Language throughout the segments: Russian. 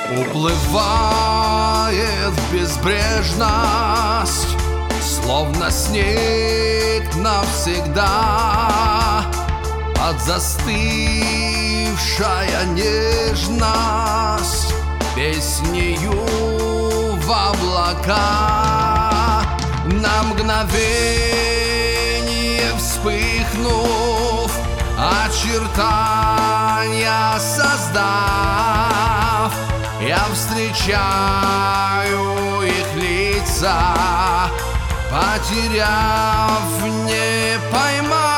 Уплывает в безбрежность, словно снег навсегда. Под застывшая нежность песнею в облака. На мгновение вспыхнув, очертания создав, я встречаю их лица, потеряв, не поймав.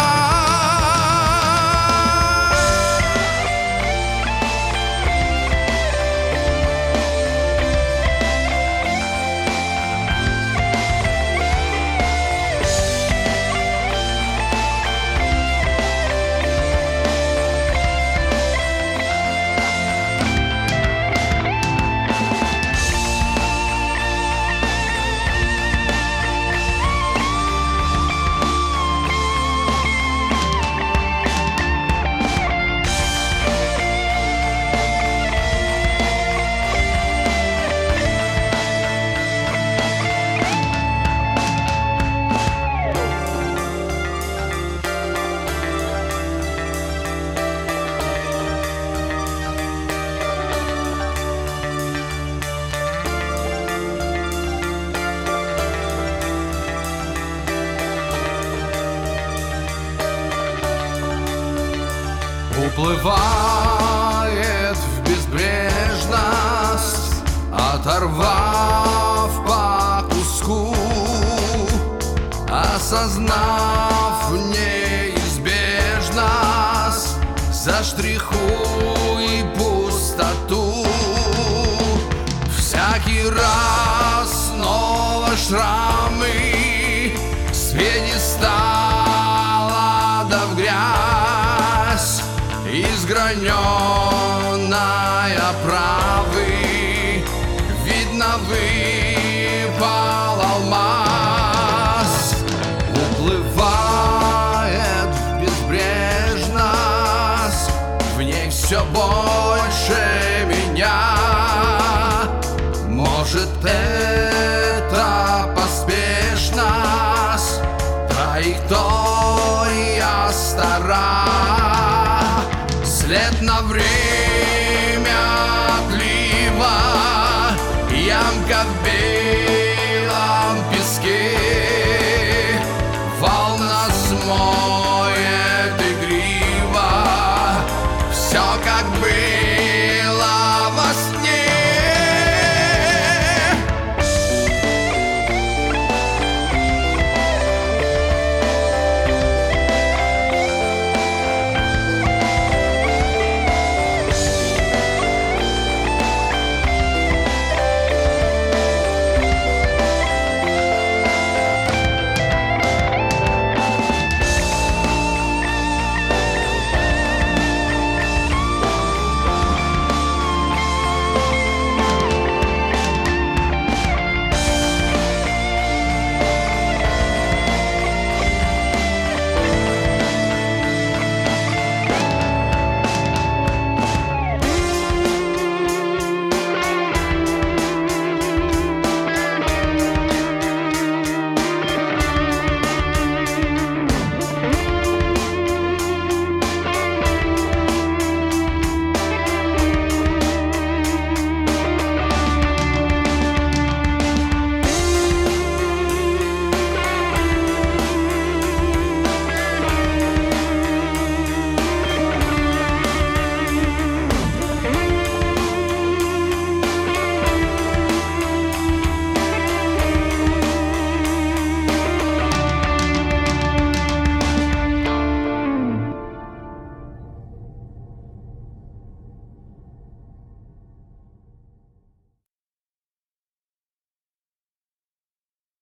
Уплывает в безбрежность, оторвав по куску, осознав неизбежность, заштрихуй пустоту. Всякий раз снова шрамы с пьедестала да в грязь, изграненная правы, видно, выпал алмаз. Уплывает в безбрежность, в ней все больше меня. Может, это поспешность, траектория стара, след на время отлива, ямка в белом песке. Волна смоет игриво, все как бы